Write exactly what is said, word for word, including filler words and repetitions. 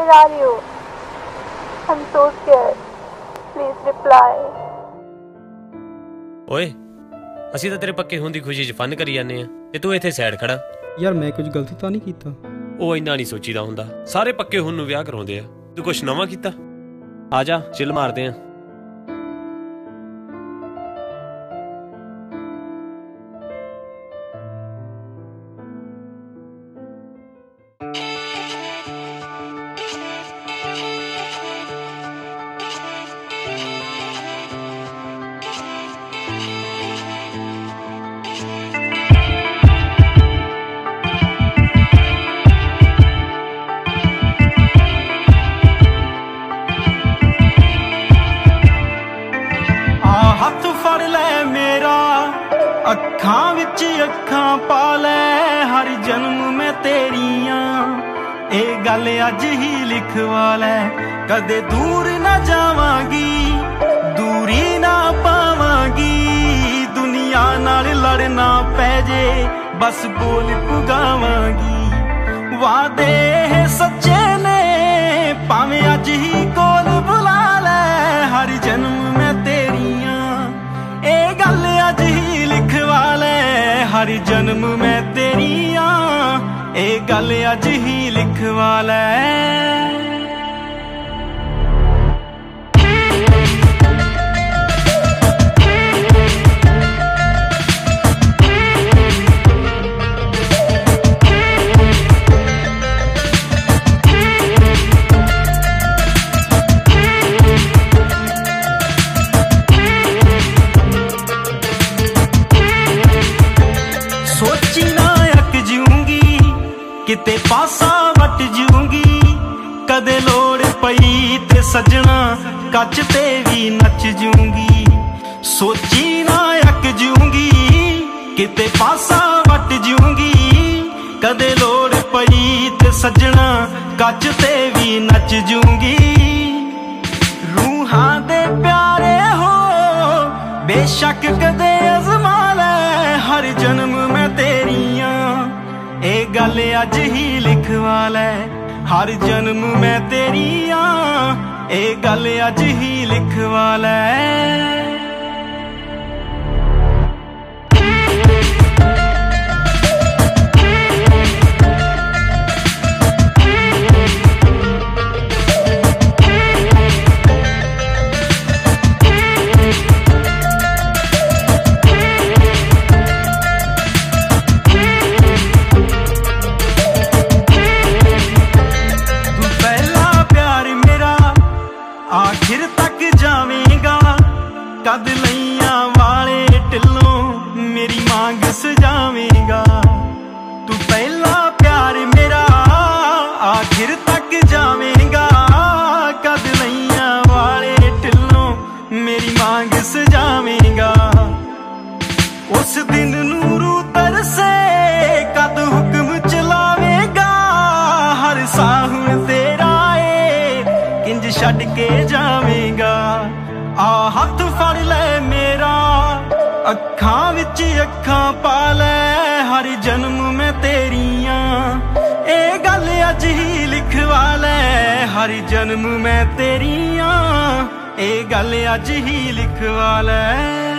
Where are you? I'm so scared. Please reply. ਓਏ ਅਸੀਂ ਤਾਂ ਤੇਰੇ ਪੱਕੇ ਹੋਣ ਦੀ ਖੁਸ਼ੀ 'ਚ ਫਨ ਕਰੀ ਜਾਂਦੇ ਆ ਤੇ ਤੂੰ ਇੱਥੇ ਸਾਈਡ ਖੜਾ। ਯਾਰ ਮੈਂ ਕੁਝ ਗਲਤ ਤਾਂ ਨਹੀਂ ਕੀਤਾ। ਉਹ ਇੰਨਾ ਨਹੀਂ ਸੋਚੀਦਾ ਹੁੰਦਾ, ਸਾਰੇ ਪੱਕੇ ਹੋਣ ਨੂੰ ਵਿਆਹ ਕਰਾਉਂਦੇ ਆ। ਤੂੰ ਕੁਛ ਨਵਾਂ ਕੀਤਾ? ਆ ਜਾ ਚਿੱਲ ਮਾਰਦੇ ਆ। हथ फड़ लै मेरा, अखां विच अखां पा लै, हर जन्म में तेरियां ए गल अज ही लिखवा लै। कदे दूर ना जावांगी, दूरी ना पावांगी, दुनिया नाल लड़ना पै जे बस बोल पुगावांगी। वादे सच्चे ने भावें अज ही कोल बुला लै, हर जन्म में तेरियां ए गल अज ही लिखवा लै, हर जन्म में तेरियां ए गल अज ही लिखवा लै। सोची ना अक जूंगी, किते पासा वट जूंगी, कदे लोड़ पई ते सजना कच ते भी नच जूंगी। सोची ना अक जूंगी, किते पासा वट जूंगी, कदे लोड़ पई ते सजना कच ते भी नच जूंगी। रूहां दे प्यारे हो बेशक कदे अज़मा लै, हर जन्म में तेरियां ए गल अज ही लिखवा लै, हर जन्म में तेरियां ए गल अज ही लिखवा लै। आखिर तक जावेगा, कद लइयां वाले टिल्लों मेरी मांग सजावेगा। तू पहला प्यार मेरा आखिर तक जावेगा, कद लइयां वाले टिल्लों मेरी मांग सजावेगा। उस दिन नूरू तरसे कद हुक्म चलावेगा, हर साहुन तेरा किंज छड़ के जावेगा। आ हथ फड़ लै मेरा, अखां विच अखां पा लै, हर जन्म में तेरियां ए गल अज ही लिखवा लै, हर जन्म में तेरियां ए गल अज ही लिखवा लै।